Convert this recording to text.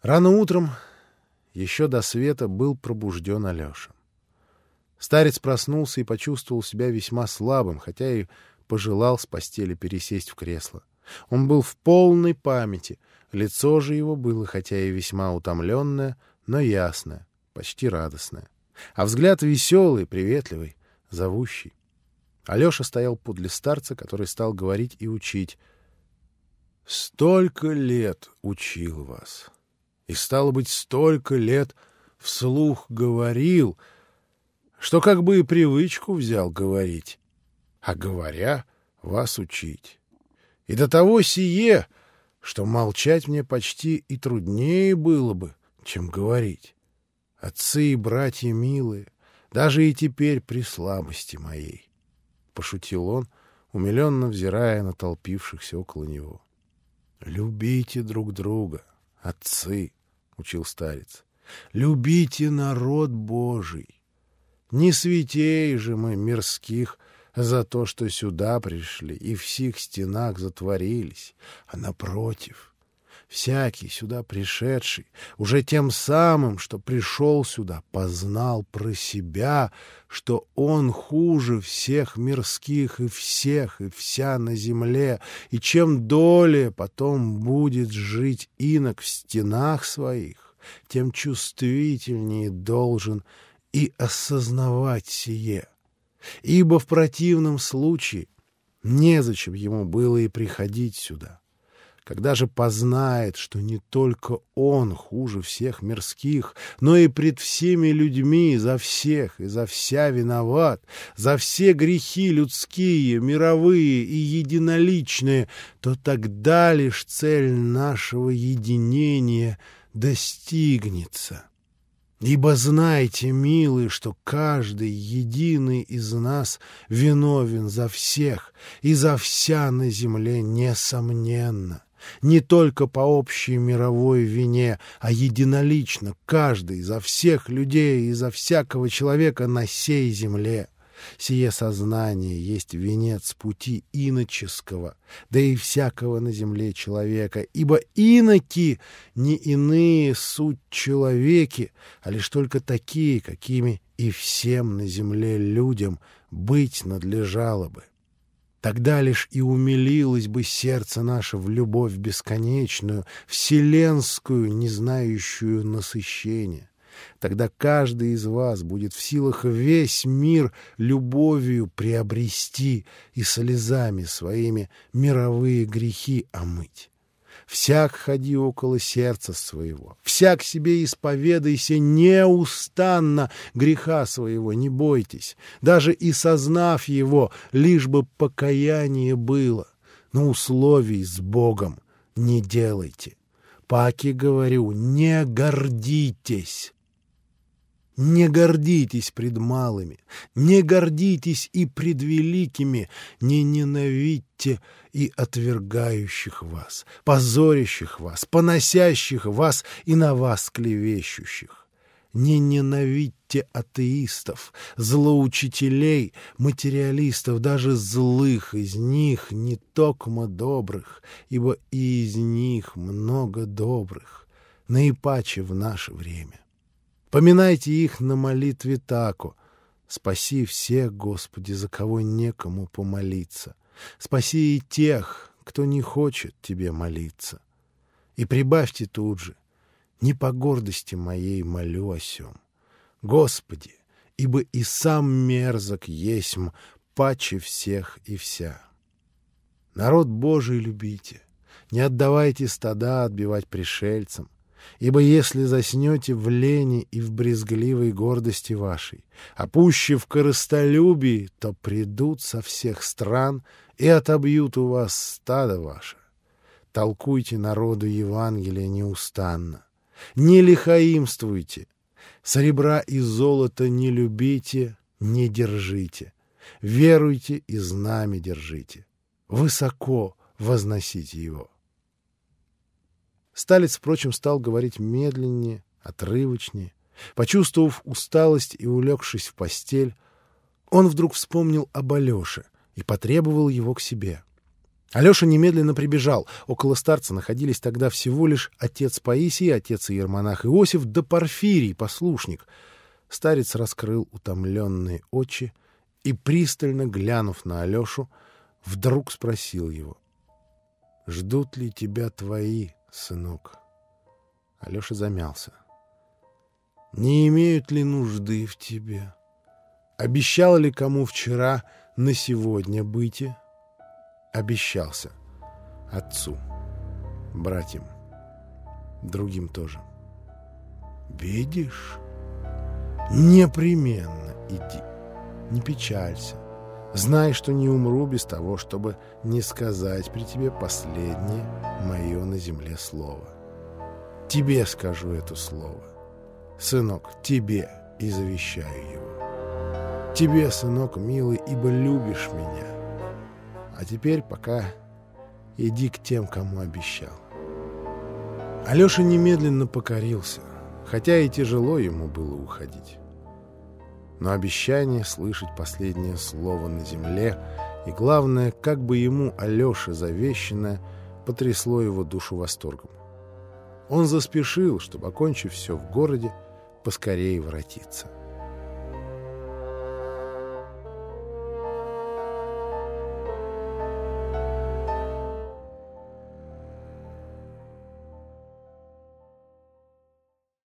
Рано утром, еще до света, был пробужден Алеша. Старец проснулся и почувствовал себя весьма слабым, хотя и пожелал с постели пересесть в кресло. Он был в полной памяти, лицо же его было, хотя и весьма утомленное, но ясное, почти радостное. А взгляд веселый, приветливый, зовущий. Алеша стоял подле старца, который стал говорить и учить. «Столько лет учил вас, и, стало быть, столько лет вслух говорил, что как бы и привычку взял говорить, а говоря вас учить. И до того сие, что молчать мне почти и труднее было бы, чем говорить. Отцы и братья милые, даже и теперь при слабости моей», — пошутил он, умиленно взирая на толпившихся около него. «Любите друг друга, отцы», — учил старец, — «любите народ Божий. Не святей же мы мирских за то, что сюда пришли и в сих стенах затворились, а напротив, всякий сюда пришедший уже тем самым, что пришел сюда, познал про себя, что он хуже всех мирских и всех, и вся на земле, и чем долее потом будет жить инок в стенах своих, тем чувствительнее должен и осознавать сие. Ибо в противном случае незачем ему было и приходить сюда. Когда же познает, что не только он хуже всех мирских, но и пред всеми людьми за всех и за вся виноват, за все грехи людские, мировые и единоличные, то тогда лишь цель нашего единения достигнется. Ибо знайте, милые, что каждый единый из нас виновен за всех и за вся на земле несомненно. Не только по общей мировой вине, а единолично каждый за всех людей и за всякого человека на сей земле. Сие сознание есть венец пути иноческого, да и всякого на земле человека, ибо иноки не иные суть человеки, а лишь только такие, какими и всем на земле людям быть надлежало бы. Тогда лишь и умилилось бы сердце наше в любовь бесконечную, вселенскую, не знающую насыщения. Тогда каждый из вас будет в силах весь мир любовью приобрести и слезами своими мировые грехи омыть. Всяк ходи около сердца своего, всяк себе исповедайся неустанно греха своего, не бойтесь, даже и сознав его, лишь бы покаяние было, но условий с Богом не делайте. Паки говорю, не гордитесь. Не гордитесь пред малыми, не гордитесь и пред великими, не ненавидьте и отвергающих вас, позорящих вас, поносящих вас и на вас клевещущих. Не ненавидьте атеистов, злоучителей, материалистов, даже злых из них, не токмо добрых, ибо и из них много добрых, наипаче в наше время. Поминайте их на молитве тако. Спаси всех, Господи, за кого некому помолиться. Спаси и тех, кто не хочет Тебе молиться. И прибавьте тут же: не по гордости моей молю о сем. Господи, ибо и сам мерзок есмь паче всех и вся. Народ Божий любите, не отдавайте стада отбивать пришельцам. Ибо если заснете в лени и в брезгливой гордости вашей, а пуще в корыстолюбии, то придут со всех стран и отобьют у вас стадо ваше. Толкуйте народу Евангелие неустанно. Не лихаимствуйте. Серебра и золота не любите, не держите. Веруйте и знамя держите. Высоко возносите его. Старец, впрочем, стал говорить медленнее, отрывочнее. Почувствовав усталость и улегшись в постель, он вдруг вспомнил об Алёше и потребовал его к себе. Алеша немедленно прибежал. Около старца находились тогда всего лишь отец Паисий, отец иеромонах Иосиф да Порфирий, послушник. Старец раскрыл утомленные очи и, пристально глянув на Алешу, вдруг спросил его: «Ждут ли тебя твои, сынок?» Алеша замялся. «Не имеют ли нужды в тебе? Обещал ли кому вчера на сегодня бытие?» Обещался. Отцу, братьям, другим тоже. «Видишь? Непременно иди. Не печалься. Знай, что не умру без того, чтобы не сказать при тебе последнее мое на земле слово. Тебе скажу это слово. Сынок, тебе и завещаю его. Тебе, сынок милый, ибо любишь меня. А теперь пока иди к тем, кому обещал». Алеша немедленно покорился, хотя и тяжело ему было уходить. Но обещание слышать последнее слово на земле и, главное, как бы ему, Алёше, завещанное, потрясло его душу восторгом. Он заспешил, чтобы, окончив все в городе, поскорее воротиться.